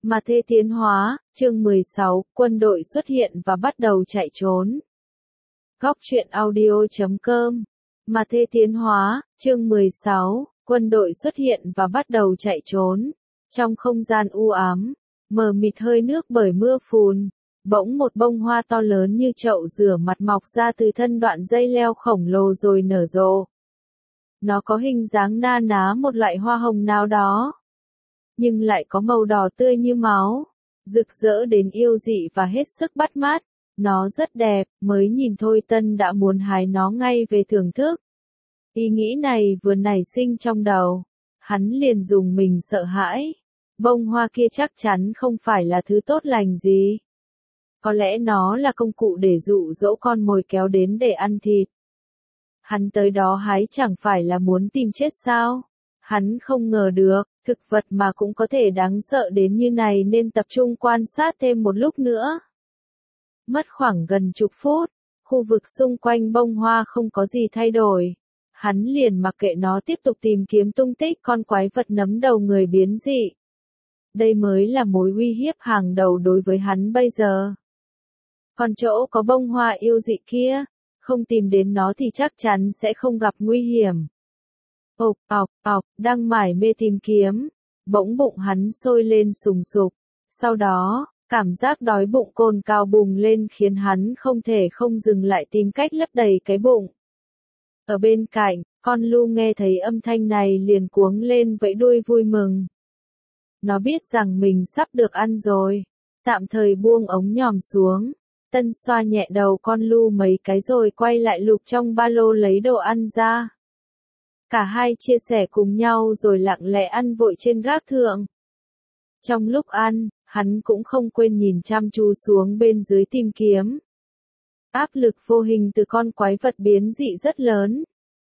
Mà Thê tiến hóa, chương 16, quân đội xuất hiện và bắt đầu chạy trốn. Góc truyện audio.com. Mà Thê tiến hóa, chương 16, quân đội xuất hiện và bắt đầu chạy trốn. Trong không gian u ám, mờ mịt hơi nước bởi mưa phùn, bỗng một bông hoa to lớn như chậu rửa mặt mọc ra từ thân đoạn dây leo khổng lồ rồi nở rộ. Nó có hình dáng na ná một loại hoa hồng nào đó, nhưng lại có màu đỏ tươi như máu, rực rỡ đến yêu dị và hết sức bắt mắt. Nó rất đẹp, mới nhìn thôi Tân đã muốn hái nó ngay về thưởng thức. Ý nghĩ này vừa nảy sinh trong đầu, hắn liền dùng mình sợ hãi. Bông hoa kia chắc chắn không phải là thứ tốt lành gì. Có lẽ nó là công cụ để dụ dỗ con mồi kéo đến để ăn thịt. Hắn tới đó hái chẳng phải là muốn tìm chết sao? Hắn không ngờ được, thực vật mà cũng có thể đáng sợ đến như này nên tập trung quan sát thêm một lúc nữa. Mất khoảng gần chục phút, khu vực xung quanh bông hoa không có gì thay đổi. Hắn liền mặc kệ nó tiếp tục tìm kiếm tung tích con quái vật nấm đầu người biến dị. Đây mới là mối uy hiếp hàng đầu đối với hắn bây giờ. Còn chỗ có bông hoa yêu dị kia, không tìm đến nó thì chắc chắn sẽ không gặp nguy hiểm. Đang mải mê tìm kiếm, bỗng bụng hắn sôi lên sùng sục. Sau đó, cảm giác đói bụng cồn cào bùng lên khiến hắn không thể không dừng lại tìm cách lấp đầy cái bụng. Ở bên cạnh, con lu nghe thấy âm thanh này liền cuống lên vẫy đuôi vui mừng. Nó biết rằng mình sắp được ăn rồi, tạm thời buông ống nhòm xuống. Tân xoa nhẹ đầu con lu mấy cái rồi quay lại lục trong ba lô lấy đồ ăn ra. Cả hai chia sẻ cùng nhau rồi lặng lẽ ăn vội trên gác thượng. Trong lúc ăn, hắn cũng không quên nhìn chăm chú xuống bên dưới tìm kiếm. Áp lực vô hình từ con quái vật biến dị rất lớn.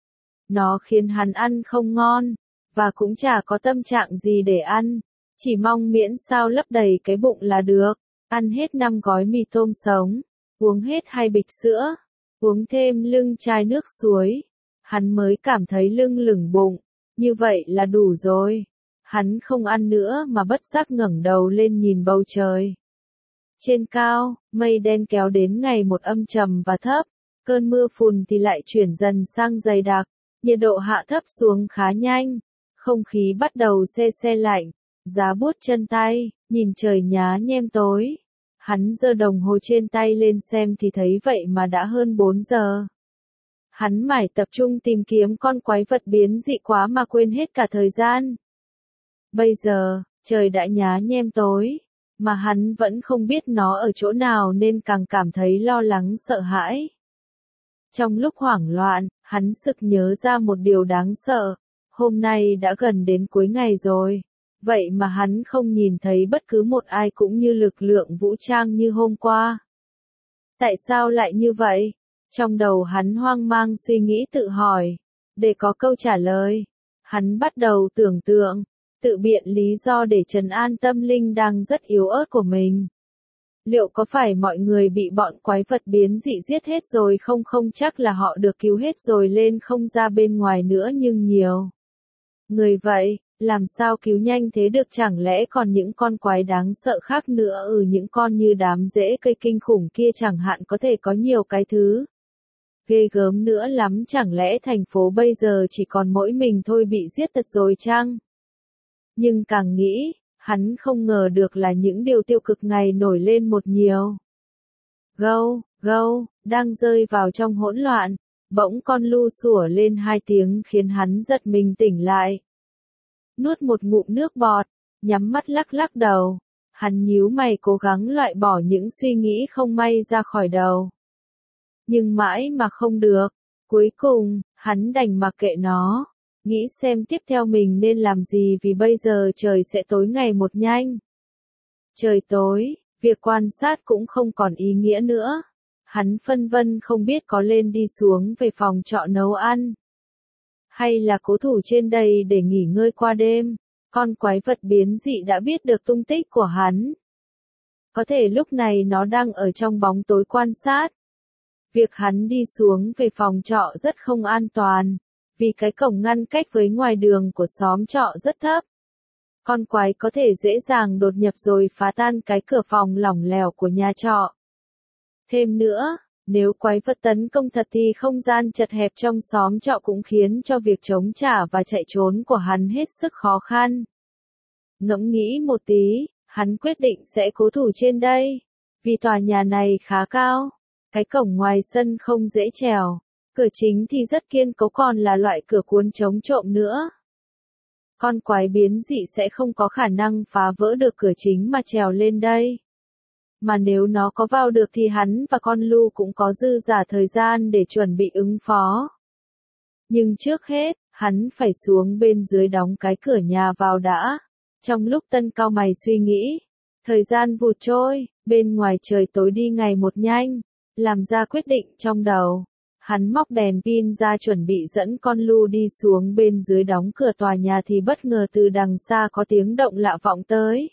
Nó khiến hắn ăn không ngon, và cũng chả có tâm trạng gì để ăn. Chỉ mong miễn sao lấp đầy cái bụng là được. Ăn hết 5 gói mì tôm sống, uống hết 2 bịch sữa, uống thêm lưng chai nước suối. Hắn mới cảm thấy lưng lửng bụng, như vậy là đủ rồi. Hắn không ăn nữa mà bất giác ngẩng đầu lên nhìn bầu trời. Trên cao, mây đen kéo đến ngày một âm trầm và thấp, cơn mưa phùn thì lại chuyển dần sang dày đặc, nhiệt độ hạ thấp xuống khá nhanh, không khí bắt đầu se se lạnh, giá buốt chân tay, nhìn trời nhá nhem tối. Hắn giơ đồng hồ trên tay lên xem thì thấy vậy mà đã hơn 4 giờ. Hắn mải tập trung tìm kiếm con quái vật biến dị quá mà quên hết cả thời gian. Bây giờ, trời đã nhá nhem tối, mà hắn vẫn không biết nó ở chỗ nào nên càng cảm thấy lo lắng sợ hãi. Trong lúc hoảng loạn, hắn sực nhớ ra một điều đáng sợ. Hôm nay đã gần đến cuối ngày rồi. Vậy mà hắn không nhìn thấy bất cứ một ai cũng như lực lượng vũ trang như hôm qua. Tại sao lại như vậy? Trong đầu hắn hoang mang suy nghĩ tự hỏi. Để có câu trả lời, hắn bắt đầu tưởng tượng, tự biện lý do để trấn an tâm linh đang rất yếu ớt của mình. Liệu có phải mọi người bị bọn quái vật biến dị giết hết rồi không? Không chắc là họ được cứu hết rồi lên không ra bên ngoài nữa nhưng nhiều người vậy, làm sao cứu nhanh thế được? Chẳng lẽ còn những con quái đáng sợ khác nữa? Những con như đám rễ cây kinh khủng kia chẳng hạn, có thể có nhiều cái thứ ghê gớm nữa lắm. Chẳng lẽ thành phố bây giờ chỉ còn mỗi mình thôi bị giết tật rồi chăng? Nhưng càng nghĩ, hắn không ngờ được là những điều tiêu cực ngày nổi lên một nhiều. Gâu, đang rơi vào trong hỗn loạn, bỗng con lu sủa lên 2 tiếng khiến hắn giật mình tỉnh lại. Nuốt một ngụm nước bọt, nhắm mắt lắc lắc đầu. Hắn nhíu mày cố gắng loại bỏ những suy nghĩ không may ra khỏi đầu. Nhưng mãi mà không được. Cuối cùng, hắn đành mặc kệ nó. Nghĩ xem tiếp theo mình nên làm gì vì bây giờ trời sẽ tối ngày một nhanh. Trời tối, việc quan sát cũng không còn ý nghĩa nữa. Hắn phân vân không biết có lên đi xuống về phòng trọ nấu ăn, hay là cố thủ trên đây để nghỉ ngơi qua đêm. Con quái vật biến dị đã biết được tung tích của hắn. Có thể lúc này nó đang ở trong bóng tối quan sát. Việc hắn đi xuống về phòng trọ rất không an toàn, vì cái cổng ngăn cách với ngoài đường của xóm trọ rất thấp. Con quái có thể dễ dàng đột nhập rồi phá tan cái cửa phòng lỏng lẻo của nhà trọ. Thêm nữa, nếu quái vật tấn công thật thì không gian chật hẹp trong xóm trọ cũng khiến cho việc chống trả và chạy trốn của hắn hết sức khó khăn. Ngẫm nghĩ một tí, hắn quyết định sẽ cố thủ trên đây. Vì tòa nhà này khá cao, cái cổng ngoài sân không dễ trèo, cửa chính thì rất kiên cố còn là loại cửa cuốn chống trộm nữa. Con quái biến dị sẽ không có khả năng phá vỡ được cửa chính mà trèo lên đây. Mà nếu nó có vào được thì hắn và con Lu cũng có dư dả thời gian để chuẩn bị ứng phó. Nhưng trước hết, hắn phải xuống bên dưới đóng cái cửa nhà vào đã. Trong lúc Tân cau mày suy nghĩ, thời gian vụt trôi, bên ngoài trời tối đi ngày một nhanh, làm ra quyết định trong đầu. Hắn móc đèn pin ra chuẩn bị dẫn con Lu đi xuống bên dưới đóng cửa tòa nhà thì bất ngờ từ đằng xa có tiếng động lạ vọng tới.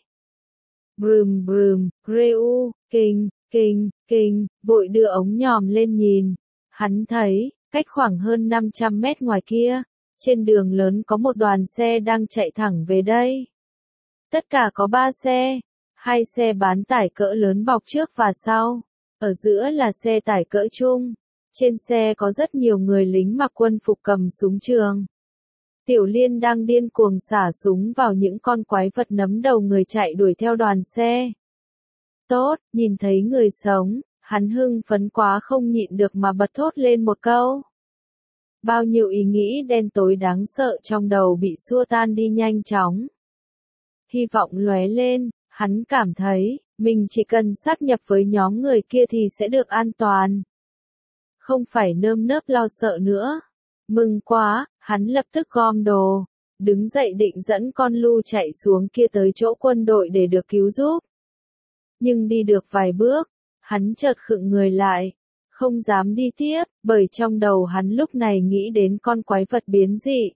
Brum brum, reu, kinh, kinh, kinh, vội đưa ống nhòm lên nhìn. Hắn thấy, cách khoảng hơn 500 mét ngoài kia, trên đường lớn có một đoàn xe đang chạy thẳng về đây. Tất cả có 3 xe, 2 xe bán tải cỡ lớn bọc trước và sau, ở giữa là xe tải cỡ trung. Trên xe có rất nhiều người lính mặc quân phục cầm súng trường. Tiểu Liên đang điên cuồng xả súng vào những con quái vật nấm đầu người chạy đuổi theo đoàn xe. Tốt, nhìn thấy người sống, hắn hưng phấn quá không nhịn được mà bật thốt lên một câu. Bao nhiêu ý nghĩ đen tối đáng sợ trong đầu bị xua tan đi nhanh chóng. Hy vọng lóe lên, hắn cảm thấy, mình chỉ cần sát nhập với nhóm người kia thì sẽ được an toàn. Không phải nơm nớp lo sợ nữa. Mừng quá, hắn lập tức gom đồ, đứng dậy định dẫn con Lu chạy xuống kia tới chỗ quân đội để được cứu giúp. Nhưng đi được vài bước, hắn chợt khựng người lại, không dám đi tiếp, bởi trong đầu hắn lúc này nghĩ đến con quái vật biến dị.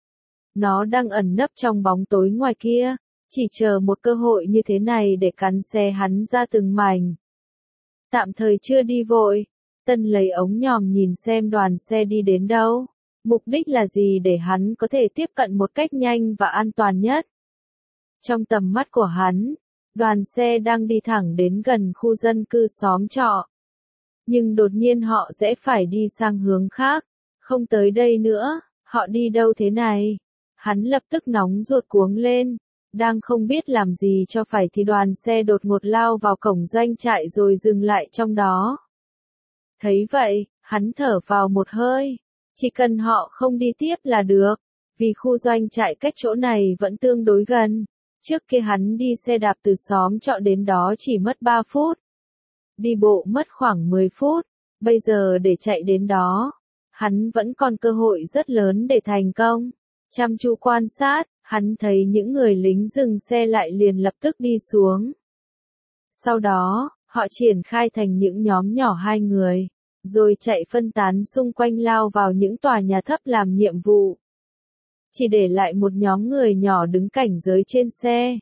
Nó đang ẩn nấp trong bóng tối ngoài kia, chỉ chờ một cơ hội như thế này để cắn xe hắn ra từng mảnh. Tạm thời chưa đi vội, Tân lấy ống nhòm nhìn xem đoàn xe đi đến đâu. Mục đích là gì để hắn có thể tiếp cận một cách nhanh và an toàn nhất. Trong tầm mắt của hắn, đoàn xe đang đi thẳng đến gần khu dân cư xóm trọ. Nhưng đột nhiên họ sẽ phải đi sang hướng khác, không tới đây nữa, họ đi đâu thế này? Hắn lập tức nóng ruột cuống lên, đang không biết làm gì cho phải thì đoàn xe đột ngột lao vào cổng doanh trại rồi dừng lại trong đó. Thấy vậy, hắn thở vào một hơi. Chỉ cần họ không đi tiếp là được, vì khu doanh trại cách chỗ này vẫn tương đối gần. Trước kia hắn đi xe đạp từ xóm trọ đến đó chỉ mất 3 phút. Đi bộ mất khoảng 10 phút, bây giờ để chạy đến đó, hắn vẫn còn cơ hội rất lớn để thành công. Chăm chú quan sát, hắn thấy những người lính dừng xe lại liền lập tức đi xuống. Sau đó, họ triển khai thành những nhóm nhỏ 2 người. Rồi chạy phân tán xung quanh lao vào những tòa nhà thấp làm nhiệm vụ. Chỉ để lại một nhóm người nhỏ đứng cảnh giới trên xe.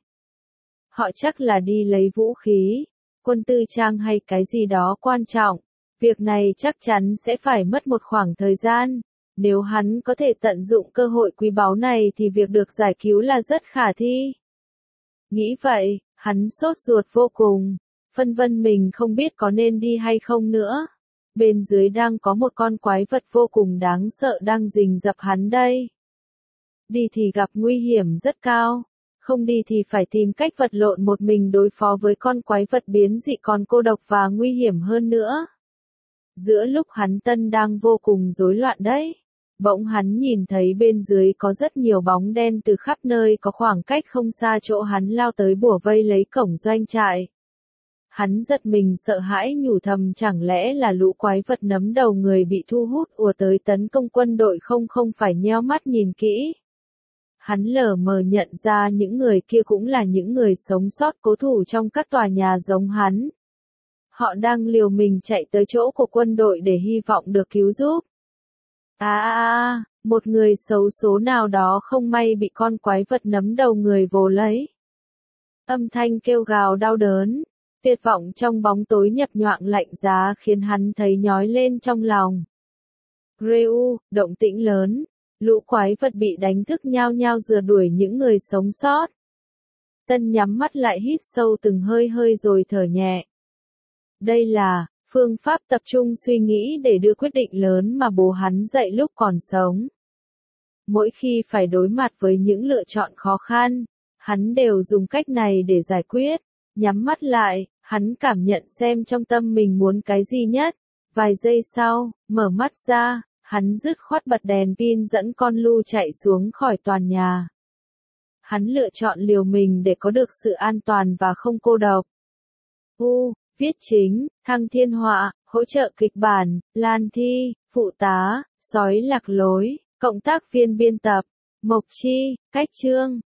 Họ chắc là đi lấy vũ khí, quân tư trang hay cái gì đó quan trọng. Việc này chắc chắn sẽ phải mất một khoảng thời gian. Nếu hắn có thể tận dụng cơ hội quý báu này thì việc được giải cứu là rất khả thi. Nghĩ vậy, hắn sốt ruột vô cùng, phân vân mình không biết có nên đi hay không nữa. Bên dưới đang có một con quái vật vô cùng đáng sợ đang rình rập hắn đây. Đi thì gặp nguy hiểm rất cao, không đi thì phải tìm cách vật lộn một mình đối phó với con quái vật biến dị còn cô độc và nguy hiểm hơn nữa. Giữa lúc hắn Tân đang vô cùng rối loạn đấy, bỗng hắn nhìn thấy bên dưới có rất nhiều bóng đen từ khắp nơi có khoảng cách không xa chỗ hắn lao tới bủa vây lấy cổng doanh trại. Hắn giật mình sợ hãi nhủ thầm chẳng lẽ là lũ quái vật nấm đầu người bị thu hút ùa tới tấn công quân đội không phải nheo mắt nhìn kỹ. Hắn lờ mờ nhận ra những người kia cũng là những người sống sót cố thủ trong các tòa nhà giống hắn. Họ đang liều mình chạy tới chỗ của quân đội để hy vọng được cứu giúp. Một người xấu số nào đó không may bị con quái vật nấm đầu người vồ lấy. Âm thanh kêu gào đau đớn. Tuyệt vọng trong bóng tối nhập nhoạng lạnh giá khiến hắn thấy nhói lên trong lòng. Reu, động tĩnh lớn, lũ quái vật bị đánh thức nhao nhao rượt đuổi những người sống sót. Tân nhắm mắt lại hít sâu từng hơi hơi rồi thở nhẹ. Đây là phương pháp tập trung suy nghĩ để đưa quyết định lớn mà bố hắn dạy lúc còn sống. Mỗi khi phải đối mặt với những lựa chọn khó khăn, hắn đều dùng cách này để giải quyết. Nhắm mắt lại, hắn cảm nhận xem trong tâm mình muốn cái gì nhất. Vài giây sau, mở mắt ra, hắn dứt khoát bật đèn pin dẫn con Lu chạy xuống khỏi tòa nhà. Hắn lựa chọn liều mình để có được sự an toàn và không cô độc. Viết chính, Thăng Thiên Họa, hỗ trợ kịch bản, Lan Thi, phụ tá, Sói Lạc Lối, cộng tác viên biên tập, Mộc Chi, cách chương.